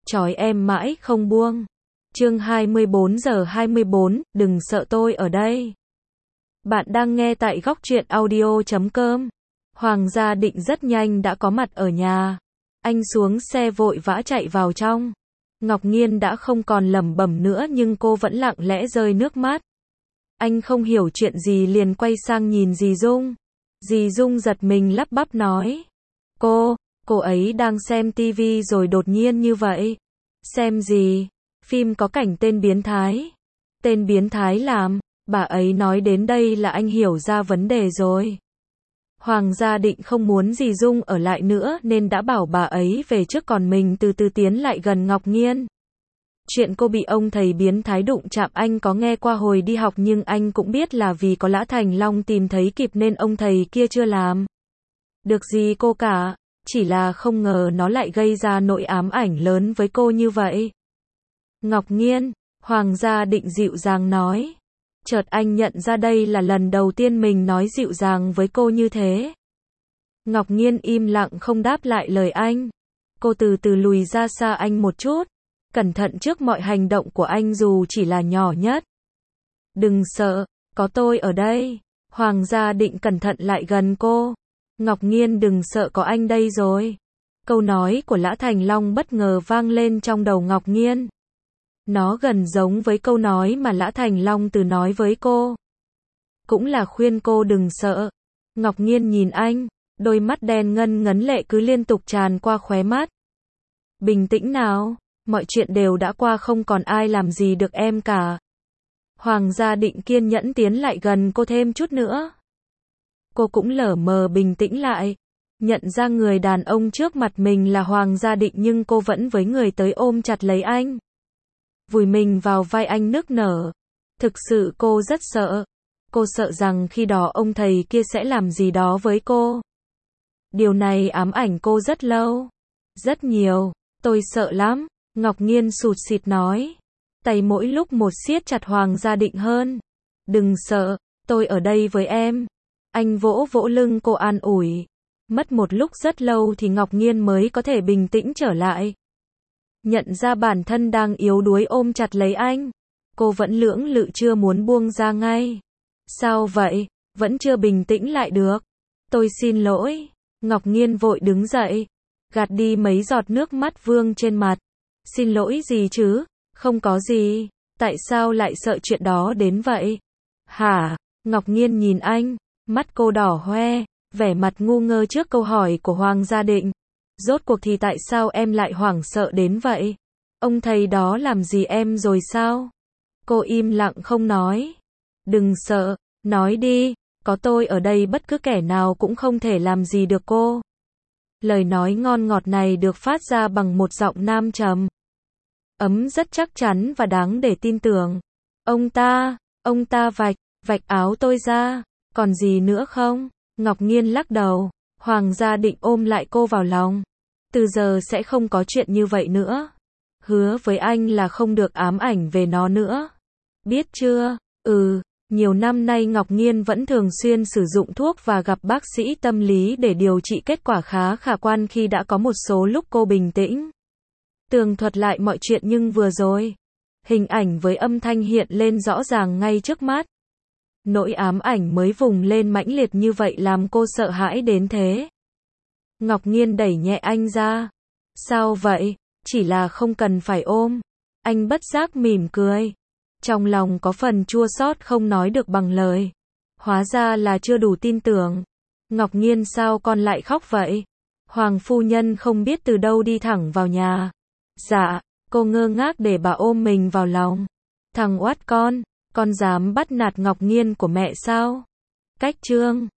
trói em mãi không buông. Chương 24 giờ 24, đừng sợ tôi ở đây. Bạn đang nghe tại góc truyện audio.com. Hoàng Gia Định rất nhanh đã có mặt ở nhà. Anh xuống xe vội vã chạy vào trong. Ngọc Nghiên đã không còn lẩm bẩm nữa nhưng cô vẫn lặng lẽ rơi nước mắt. Anh không hiểu chuyện gì liền quay sang nhìn dì Dung. Dì Dung giật mình lắp bắp nói. Cô ấy đang xem tivi rồi đột nhiên như vậy. Xem gì? Phim có cảnh tên biến thái. Tên biến thái làm, bà ấy nói đến đây là anh hiểu ra vấn đề rồi. Hoàng Gia Định không muốn dì Dung ở lại nữa nên đã bảo bà ấy về trước còn mình từ từ tiến lại gần Ngọc Nghiên. Chuyện cô bị ông thầy biến thái đụng chạm anh có nghe qua hồi đi học nhưng anh cũng biết là vì có Lã Thành Long tìm thấy kịp nên ông thầy kia chưa làm được gì cô cả, chỉ là không ngờ nó lại gây ra nỗi ám ảnh lớn với cô như vậy. Ngọc Nghiên, Hoàng Gia Định dịu dàng nói. Chợt anh nhận ra đây là lần đầu tiên mình nói dịu dàng với cô như thế. Ngọc Nghiên im lặng không đáp lại lời anh. Cô từ từ lùi ra xa anh một chút, cẩn thận trước mọi hành động của anh dù chỉ là nhỏ nhất. Đừng sợ, có tôi ở đây. Hoàng Gia Định cẩn thận lại gần cô. Ngọc Nghiên đừng sợ có anh đây rồi. Câu nói của Lã Thành Long bất ngờ vang lên trong đầu Ngọc Nghiên. Nó gần giống với câu nói mà Lã Thành Long từ nói với cô. Cũng là khuyên cô đừng sợ. Ngọc Nghiên nhìn anh, đôi mắt đen ngân ngấn lệ cứ liên tục tràn qua khóe mắt. Bình tĩnh nào, mọi chuyện đều đã qua không còn ai làm gì được em cả. Hoàng Gia Định kiên nhẫn tiến lại gần cô thêm chút nữa. Cô cũng lờ mờ bình tĩnh lại. Nhận ra người đàn ông trước mặt mình là Hoàng Gia Định nhưng cô vẫn với người tới ôm chặt lấy anh. Vùi mình vào vai anh nức nở. Thực sự cô rất sợ. Cô sợ rằng khi đó ông thầy kia sẽ làm gì đó với cô. Điều này ám ảnh cô rất lâu. Rất nhiều. Tôi sợ lắm. Ngọc Nghiên sụt sịt nói. Tay mỗi lúc một siết chặt Hoàng Gia Định hơn. Đừng sợ, tôi ở đây với em. Anh vỗ vỗ lưng cô an ủi. Mất một lúc rất lâu thì Ngọc Nghiên mới có thể bình tĩnh trở lại. Nhận ra bản thân đang yếu đuối ôm chặt lấy anh. Cô vẫn lưỡng lự chưa muốn buông ra ngay. Sao vậy? Vẫn chưa bình tĩnh lại được. Tôi xin lỗi. Ngọc Nghiên vội đứng dậy. Gạt đi mấy giọt nước mắt vương trên mặt. Xin lỗi gì chứ? Không có gì. Tại sao lại sợ chuyện đó đến vậy? Hả? Ngọc Nghiên nhìn anh. Mắt cô đỏ hoe. Vẻ mặt ngu ngơ trước câu hỏi của Hoàng Gia Định. Rốt cuộc thì tại sao em lại hoảng sợ đến vậy? Ông thầy đó làm gì em rồi sao? Cô im lặng không nói. Đừng sợ, nói đi, có tôi ở đây bất cứ kẻ nào cũng không thể làm gì được cô. Lời nói ngon ngọt này được phát ra bằng một giọng nam trầm. Ấm rất chắc chắn và đáng để tin tưởng. Ông ta vạch áo tôi ra, còn gì nữa không? Ngọc Nghiên lắc đầu. Hoàng Gia Định ôm lại cô vào lòng. Từ giờ sẽ không có chuyện như vậy nữa. Hứa với anh là không được ám ảnh về nó nữa. Biết chưa? Nhiều năm nay Ngọc Nghiên vẫn thường xuyên sử dụng thuốc và gặp bác sĩ tâm lý để điều trị, kết quả khá khả quan khi đã có một số lúc cô bình tĩnh. Tường thuật lại mọi chuyện nhưng vừa rồi, hình ảnh với âm thanh hiện lên rõ ràng ngay trước mắt. Nỗi ám ảnh mới vùng lên mãnh liệt như vậy làm cô sợ hãi đến thế. Ngọc Nghiên đẩy nhẹ anh ra. Sao vậy? Chỉ là không cần phải ôm. Anh bất giác mỉm cười. Trong lòng có phần chua xót không nói được bằng lời. Hóa ra là chưa đủ tin tưởng. Ngọc Nghiên sao con lại khóc vậy? Hoàng phu nhân không biết từ đâu đi thẳng vào nhà. Dạ, cô ngơ ngác để bà ôm mình vào lòng. Thằng oát con dám bắt nạt Ngọc Nghiên của mẹ sao? Cách chương